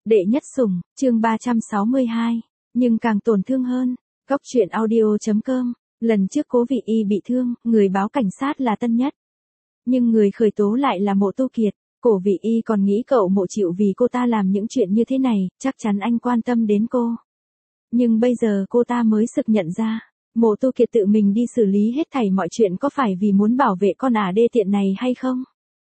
Đệ nhất sủng, chương 362, nhưng càng tổn thương hơn. Góc truyện audio.com, lần trước Cố Vị Y bị thương, người báo cảnh sát là Tân Nhất. Nhưng người khởi tố lại là Mộ Tu Kiệt. Cổ Vị Y còn nghĩ cậu Mộ chịu vì cô ta làm những chuyện như thế này, chắc chắn anh quan tâm đến cô. Nhưng bây giờ cô ta mới sực nhận ra, Mộ Tu Kiệt tự mình đi xử lý hết thảy mọi chuyện có phải vì muốn bảo vệ con ả đê tiện này hay không?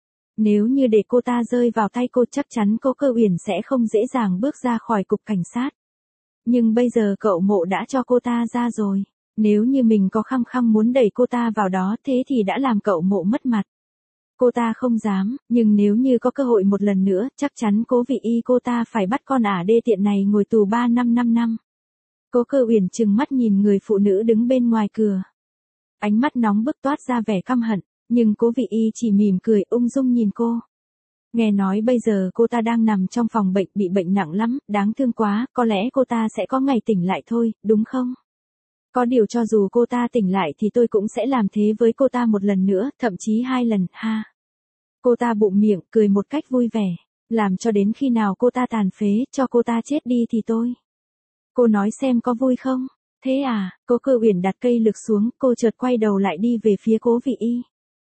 Nếu như để cô ta rơi vào tay cô chắc chắn Cố Cơ Uyển sẽ không dễ dàng bước ra khỏi cục cảnh sát. Nhưng bây giờ cậu Mộ đã cho cô ta ra rồi. Nếu như mình có khăng khăng muốn đẩy cô ta vào đó thế thì đã làm cậu Mộ mất mặt. Cô ta không dám, nhưng nếu như có cơ hội một lần nữa chắc chắn Cố Vị Y cô ta phải bắt con ả đê tiện này ngồi tù 3 năm 5 năm. Cố Cơ Uyển trừng mắt nhìn người phụ nữ đứng bên ngoài cửa. Ánh mắt nóng bức toát ra vẻ căm hận. Nhưng Cố Vị Y chỉ mỉm cười ung dung nhìn cô. Nghe nói bây giờ cô ta đang nằm trong phòng bệnh bị bệnh nặng lắm, đáng thương quá, có lẽ cô ta sẽ có ngày tỉnh lại thôi, đúng không? Có điều cho dù cô ta tỉnh lại thì tôi cũng sẽ làm thế với cô ta một lần nữa, thậm chí 2 lần, ha. Cô ta bụng miệng, cười một cách vui vẻ, làm cho đến khi nào cô ta tàn phế, cho cô ta chết đi thì tôi. Cô nói xem có vui không? Thế à, Cố Cơ Uyển đặt cây lược xuống, cô chợt quay đầu lại đi về phía Cố Vị Y.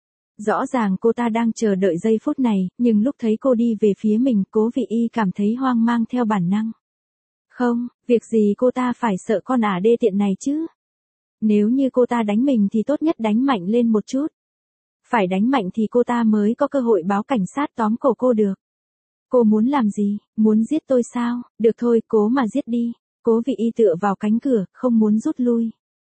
Rõ ràng cô ta đang chờ đợi giây phút này, nhưng lúc thấy cô đi về phía mình, Cố Vị Y cảm thấy hoang mang theo bản năng. Không, việc gì cô ta phải sợ con ả đê tiện này chứ? Nếu như cô ta đánh mình thì tốt nhất đánh mạnh lên một chút. Phải đánh mạnh thì cô ta mới có cơ hội báo cảnh sát tóm cổ cô được. Cô muốn làm gì? Muốn giết tôi sao? Được thôi, cố mà giết đi. Cố Vị Y tựa vào cánh cửa, không muốn rút lui.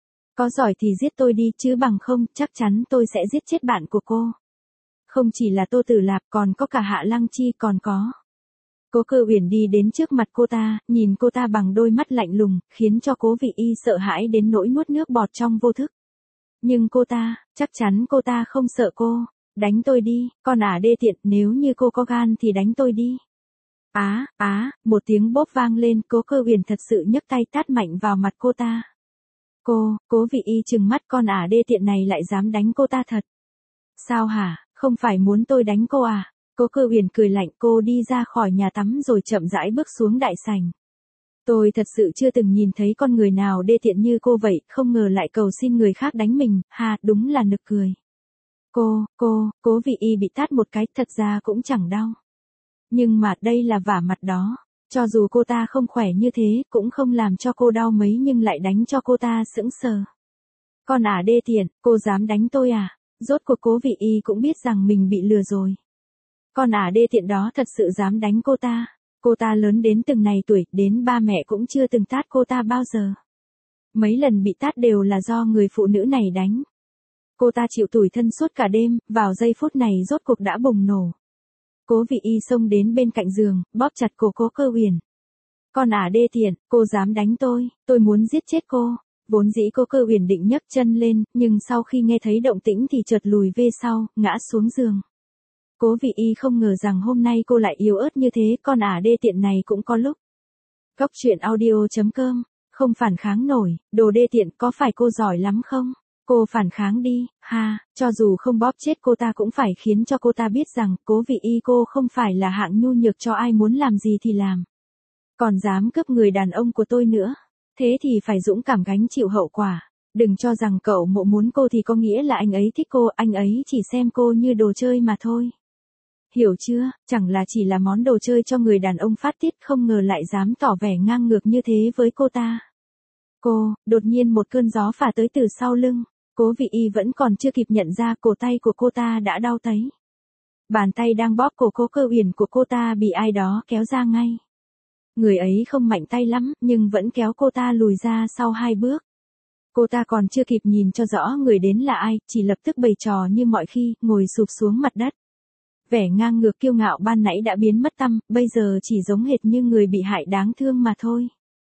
Có giỏi thì giết tôi đi chứ bằng không, chắc chắn tôi sẽ giết chết bạn của cô. Không chỉ là Tô Tử Lạp còn có cả Hạ Lăng Chi còn có. Cố Cơ Uyển đi đến trước mặt cô ta, nhìn cô ta bằng đôi mắt lạnh lùng, khiến cho Cố Vị Y sợ hãi đến nỗi nuốt nước bọt trong vô thức. Nhưng cô ta, chắc chắn cô ta không sợ cô. Đánh tôi đi, con ả đê tiện, nếu như cô có gan thì đánh tôi đi. Một tiếng bốp vang lên, Cố Cơ Uyển thật sự nhấc tay tát mạnh vào mặt cô ta. Cố Vị Y trừng mắt, con ả đê tiện này lại dám đánh cô ta thật. Sao hả, không phải muốn tôi đánh cô à? Cố Cơ Uyển cười lạnh, cô đi ra khỏi nhà tắm rồi chậm rãi bước xuống đại sảnh. Tôi thật sự chưa từng nhìn thấy con người nào đê tiện như cô vậy, không ngờ lại cầu xin người khác đánh mình, ha, đúng là nực cười. Cố Vị Y bị tát một cái, thật ra cũng chẳng đau. Nhưng mà đây là vả mặt đó. Cho dù cô ta không khỏe như thế, cũng không làm cho cô đau mấy nhưng lại đánh cho cô ta sững sờ. Con ả đê tiện, cô dám đánh tôi à? Rốt cuộc Cố Vị Y cũng biết rằng mình bị lừa rồi. Con ả đê tiện đó thật sự dám đánh cô ta. Cô ta lớn đến từng này tuổi, đến ba mẹ cũng chưa từng tát cô ta bao giờ. Mấy lần bị tát đều là do người phụ nữ này đánh. Cô ta chịu tủi thân suốt cả đêm, vào giây phút này rốt cuộc đã bùng nổ. Cố Vị Y xông đến bên cạnh giường, bóp chặt cổ Cố Cơ Uyển. Con ả đê tiện, cô dám đánh tôi muốn giết chết cô. Vốn dĩ Cố Cơ Uyển định nhấc chân lên, nhưng sau khi nghe thấy động tĩnh thì chợt lùi về sau, ngã xuống giường. Cố Vị Y không ngờ rằng hôm nay cô lại yếu ớt như thế, con ả đê tiện này cũng có lúc. Góc truyện audio.com, không phản kháng nổi, đồ đê tiện, có phải cô giỏi lắm không? Cô phản kháng đi, ha, cho dù không bóp chết cô ta cũng phải khiến cho cô ta biết rằng Cố Vị Y cô không phải là hạng nhu nhược cho ai muốn làm gì thì làm. Còn dám cướp người đàn ông của tôi nữa, thế thì phải dũng cảm gánh chịu hậu quả. Đừng cho rằng cậu Mộ muốn cô thì có nghĩa là anh ấy thích cô, anh ấy chỉ xem cô như đồ chơi mà thôi. Hiểu chưa, chẳng là chỉ là món đồ chơi cho người đàn ông phát tiết, không ngờ lại dám tỏ vẻ ngang ngược như thế với cô ta. Đột nhiên một cơn gió phả tới từ sau lưng. Cố Vị Y vẫn còn chưa kịp nhận ra cổ tay của cô ta đã đau tấy. Bàn tay đang bóp cổ Cố Cơ Uyển của cô ta bị ai đó kéo ra ngay. Người ấy không mạnh tay lắm, nhưng vẫn kéo cô ta lùi ra sau 2 bước. Cô ta còn chưa kịp nhìn cho rõ người đến là ai, chỉ lập tức bày trò như mọi khi, ngồi sụp xuống mặt đất. Vẻ ngang ngược kiêu ngạo ban nãy đã biến mất tăm, bây giờ chỉ giống hệt như người bị hại đáng thương mà thôi.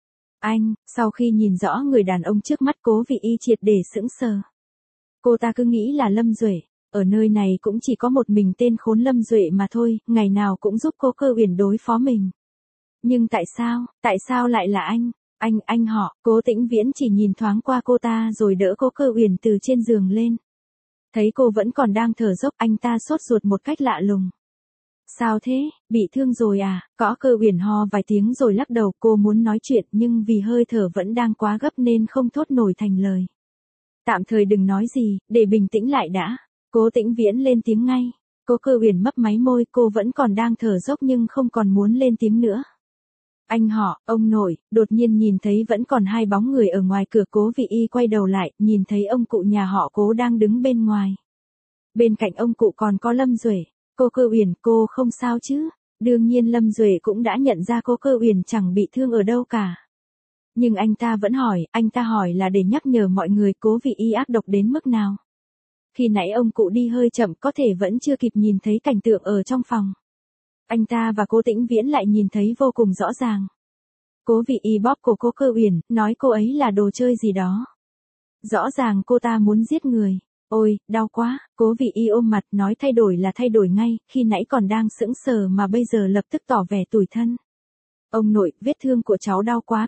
Sau khi nhìn rõ người đàn ông trước mắt, Cố Vị Y triệt để sững sờ. Cô ta cứ nghĩ là Lâm Duệ, ở nơi này cũng chỉ có một mình tên khốn Lâm Duệ mà thôi, ngày nào cũng giúp Cố Cơ Uyển đối phó mình. Nhưng tại sao lại là anh họ? Cố Tĩnh Viễn chỉ nhìn thoáng qua cô ta rồi đỡ Cố Cơ Uyển từ trên giường lên. Thấy cô vẫn còn đang thở dốc, anh ta sốt ruột một cách lạ lùng. Sao thế, bị thương rồi à? Cõ Cơ Uyển ho vài tiếng rồi lắc đầu, cô muốn nói chuyện nhưng vì hơi thở vẫn đang quá gấp nên không thốt nổi thành lời. Tạm thời đừng nói gì, để bình tĩnh lại đã. Cố Tĩnh Viễn lên tiếng ngay. Cố Cơ Uyển mấp máy môi, cô vẫn còn đang thở dốc nhưng không còn muốn lên tiếng nữa. Anh họ, ông nội, đột nhiên nhìn thấy vẫn còn hai bóng người ở ngoài cửa. Cố Vị Y quay đầu lại, nhìn thấy ông cụ nhà họ Cố đang đứng bên ngoài. Bên cạnh ông cụ còn có Lâm Duệ. Cô Cơ Uyển, cô không sao chứ? Đương nhiên Lâm Duệ cũng đã nhận ra cô Cơ Uyển chẳng bị thương ở đâu cả. Nhưng anh ta vẫn hỏi, anh ta hỏi là để nhắc nhở mọi người Cố Vị Y ác độc đến mức nào. Khi nãy ông cụ đi hơi chậm, có thể vẫn chưa kịp nhìn thấy cảnh tượng ở trong phòng. Anh ta và Cố Tĩnh Viễn lại nhìn thấy vô cùng rõ ràng. Cố Vị Y bóp cổ cô Cơ Uyển, nói cô ấy là đồ chơi gì đó. Rõ ràng cô ta muốn giết người. Ôi, đau quá. Cố Vị Y ôm mặt nói thay đổi là thay đổi ngay, khi nãy còn đang sững sờ mà bây giờ lập tức tỏ vẻ tủi thân. Ông nội, vết thương của cháu đau quá.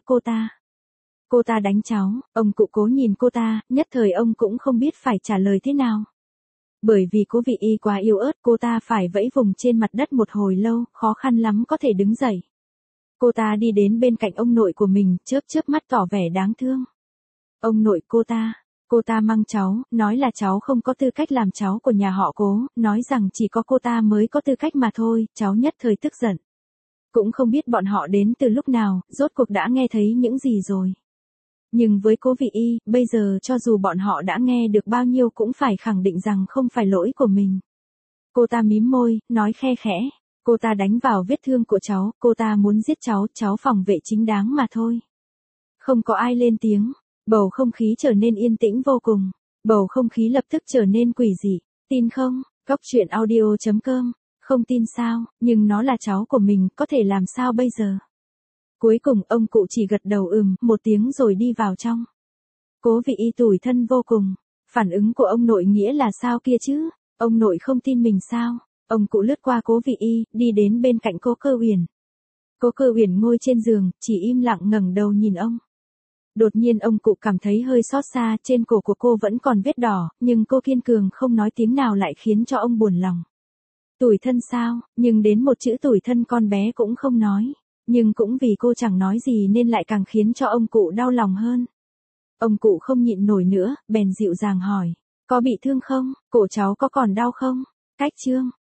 Cô ta đánh cháu. Ông cụ Cố nhìn cô ta, nhất thời ông cũng không biết phải trả lời thế nào. Bởi vì Cố Vị Y quá yếu ớt, cô ta phải vẫy vùng trên mặt đất một hồi lâu, khó khăn lắm có thể đứng dậy. Cô ta đi đến bên cạnh ông nội của mình, chớp chớp mắt tỏ vẻ đáng thương. Ông nội cô ta mang cháu, nói là cháu không có tư cách làm cháu của nhà họ Cố, nói rằng chỉ có cô ta mới có tư cách mà thôi. Cháu nhất thời tức giận. Cũng không biết bọn họ đến từ lúc nào, rốt cuộc đã nghe thấy những gì rồi. Nhưng với Cố Vị Y, bây giờ cho dù bọn họ đã nghe được bao nhiêu cũng phải khẳng định rằng không phải lỗi của mình. Cô ta mím môi, nói khe khẽ. Cô ta đánh vào vết thương của cháu, cô ta muốn giết cháu phòng vệ chính đáng mà thôi. Không có ai lên tiếng. Bầu không khí trở nên yên tĩnh vô cùng. Bầu không khí lập tức trở nên quỷ dị. Tin không? Coctruyện.audio.com. Không tin sao, nhưng nó là cháu của mình, có thể làm sao bây giờ? Cuối cùng ông cụ chỉ gật đầu một tiếng rồi đi vào trong. Cố Vị Y tủi thân vô cùng. Phản ứng của ông nội nghĩa là sao kia chứ? Ông nội không tin mình sao? Ông cụ lướt qua Cố Vị Y, đi đến bên cạnh cô Cơ Uyển. Cô Cơ Uyển ngồi trên giường, chỉ im lặng ngẩng đầu nhìn ông. Đột nhiên ông cụ cảm thấy hơi xót xa, trên cổ của cô vẫn còn vết đỏ, nhưng cô kiên cường không nói tiếng nào lại khiến cho ông buồn lòng. Tủi thân sao, nhưng đến một chữ tủi thân con bé cũng không nói. Nhưng cũng vì cô chẳng nói gì nên lại càng khiến cho ông cụ đau lòng hơn. Ông cụ không nhịn nổi nữa, bèn dịu dàng hỏi. Có bị thương không? Cổ cháu có còn đau không? Cách chương.